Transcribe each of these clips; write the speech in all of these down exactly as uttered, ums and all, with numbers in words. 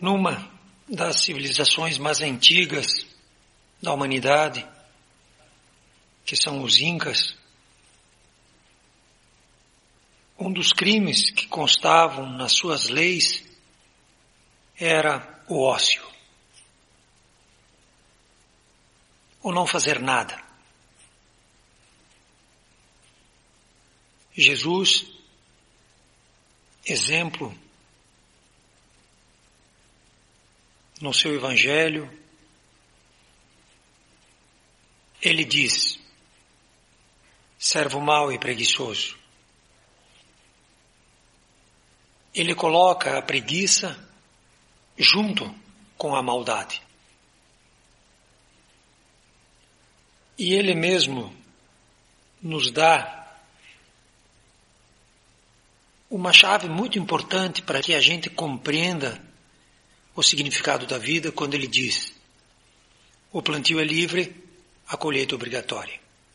Numa das civilizações mais antigas da humanidade, que são os Incas, um dos crimes que constavam nas suas leis era o ócio, o não fazer nada. Jesus, exemplo, no seu Evangelho, ele diz: servo mau e preguiçoso. Ele coloca a preguiça junto com a maldade. E ele mesmo nos dá uma chave muito importante para que a gente compreenda o significado da vida quando ele diz: o plantio é livre, a colheita é obrigatória.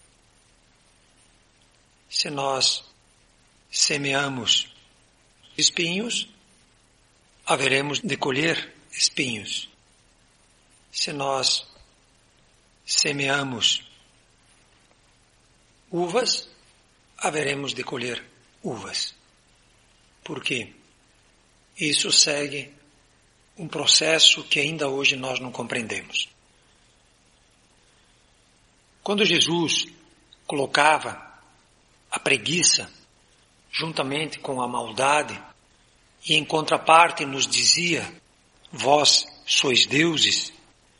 Se nós semeamos espinhos, haveremos de colher espinhos. Se nós semeamos uvas, haveremos de colher uvas. Por quê? Isso segue um processo que ainda hoje nós não compreendemos. Quando Jesus colocava a preguiça juntamente com a maldade e em contraparte nos dizia: vós sois deuses,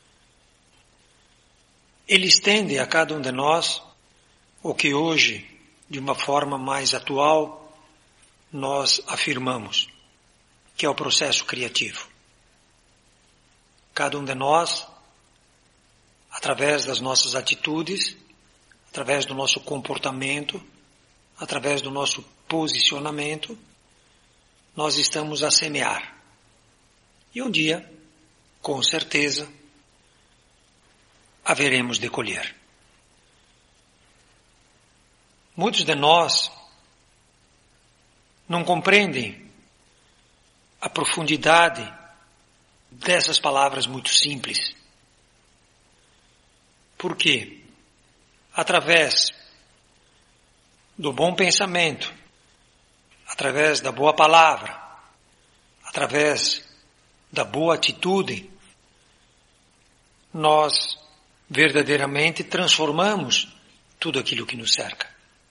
ele estende a cada um de nós o que hoje, de uma forma mais atual, nós afirmamos, que é o processo criativo. Cada um de nós, através das nossas atitudes, através do nosso comportamento, através do nosso posicionamento, nós estamos a semear. E um dia, com certeza, haveremos de colher. Muitos de nós não compreendem a profundidade dessas palavras muito simples. Por quê? Através do bom pensamento, através da boa palavra, através da boa atitude, nós verdadeiramente transformamos tudo aquilo que nos cerca.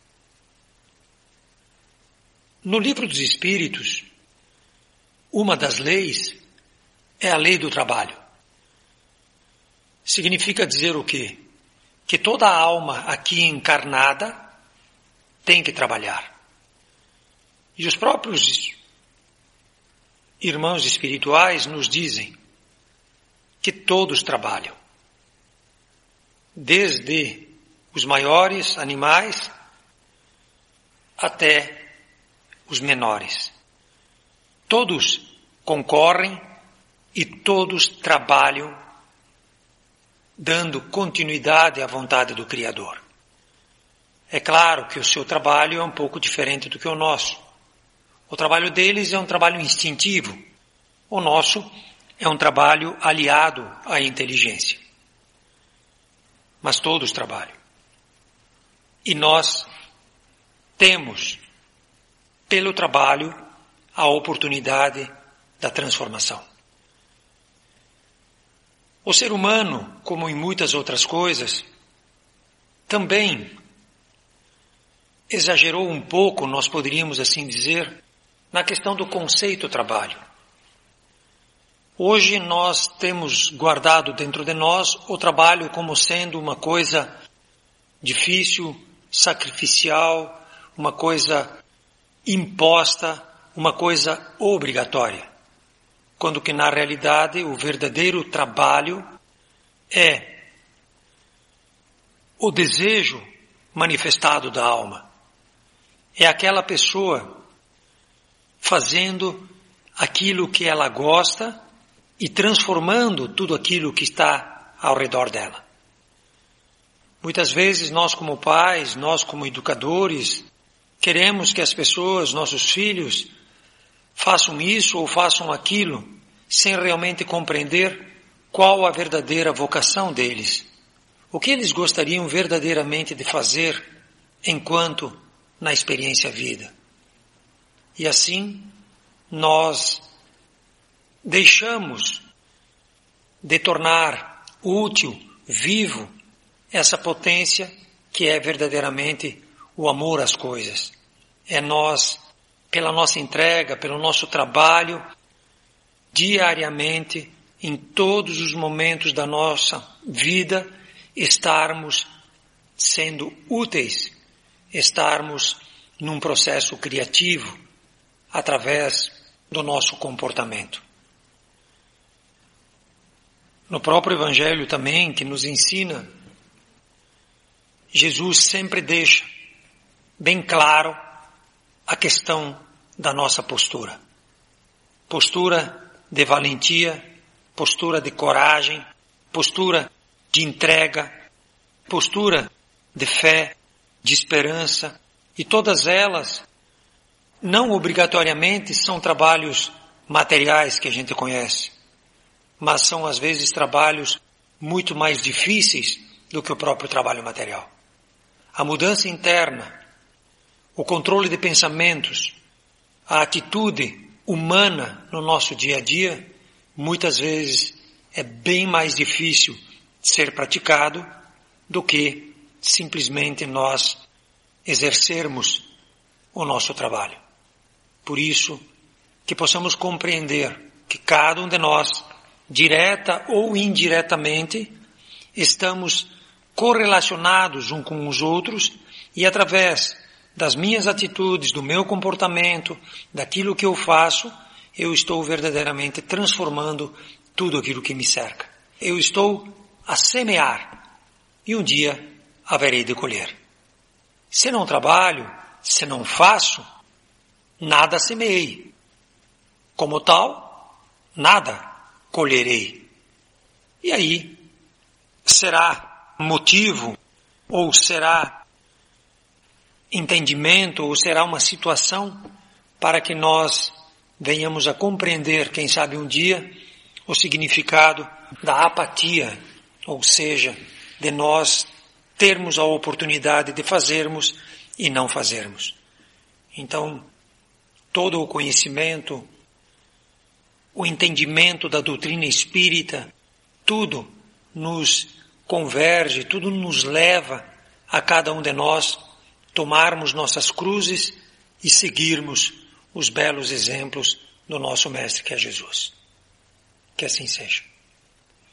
No Livro dos Espíritos, uma das leis é a lei do trabalho. Significa dizer o quê? Que toda alma aqui encarnada tem que trabalhar. E os próprios irmãos espirituais nos dizem que todos trabalham. Desde os maiores animais até os menores. Todos concorrem e todos trabalham dando continuidade à vontade do Criador. É claro que o seu trabalho é um pouco diferente do que o nosso. O trabalho deles é um trabalho instintivo. O nosso é um trabalho aliado à inteligência. Mas todos trabalham. E nós temos, pelo trabalho, a oportunidade da transformação. O ser humano, como em muitas outras coisas, também exagerou um pouco, nós poderíamos assim dizer, na questão do conceito trabalho. Hoje nós temos guardado dentro de nós o trabalho como sendo uma coisa difícil, sacrificial, uma coisa imposta, uma coisa obrigatória. Quando que na realidade o verdadeiro trabalho é o desejo manifestado da alma. É aquela pessoa fazendo aquilo que ela gosta e transformando tudo aquilo que está ao redor dela. Muitas vezes nós como pais, nós como educadores, queremos que as pessoas, nossos filhos, façam isso ou façam aquilo, sem realmente compreender qual a verdadeira vocação deles, o que eles gostariam verdadeiramente de fazer enquanto na experiência vida. E assim, nós deixamos de tornar útil, vivo, essa potência que é verdadeiramente o amor às coisas. É nós, pela nossa entrega, pelo nosso trabalho, diariamente, em todos os momentos da nossa vida, estarmos sendo úteis, estarmos num processo criativo, através do nosso comportamento. No próprio Evangelho também, que nos ensina, Jesus sempre deixa bem claro a questão da nossa postura. Postura de valentia, postura de coragem, postura de entrega, postura de fé, de esperança, e todas elas não obrigatoriamente são trabalhos materiais que a gente conhece, mas são às vezes trabalhos muito mais difíceis do que o próprio trabalho material. A mudança interna, o controle de pensamentos, a atitude humana no nosso dia a dia, muitas vezes é bem mais difícil de ser praticado do que simplesmente nós exercermos o nosso trabalho. Por isso, que possamos compreender que cada um de nós, direta ou indiretamente, estamos correlacionados uns com os outros e através das minhas atitudes, do meu comportamento, daquilo que eu faço, eu estou verdadeiramente transformando tudo aquilo que me cerca. Eu estou a semear e um dia haverei de colher. Se não trabalho, se não faço, nada semeei. Como tal, nada colherei. E aí, será motivo, ou será entendimento, ou será uma situação para que nós venhamos a compreender, quem sabe um dia, o significado da apatia, ou seja, de nós termos a oportunidade de fazermos e não fazermos. Então, todo o conhecimento, o entendimento da doutrina espírita, tudo nos converge, tudo nos leva a cada um de nós tomarmos nossas cruzes e seguirmos os belos exemplos do nosso Mestre, que é Jesus. Que assim seja.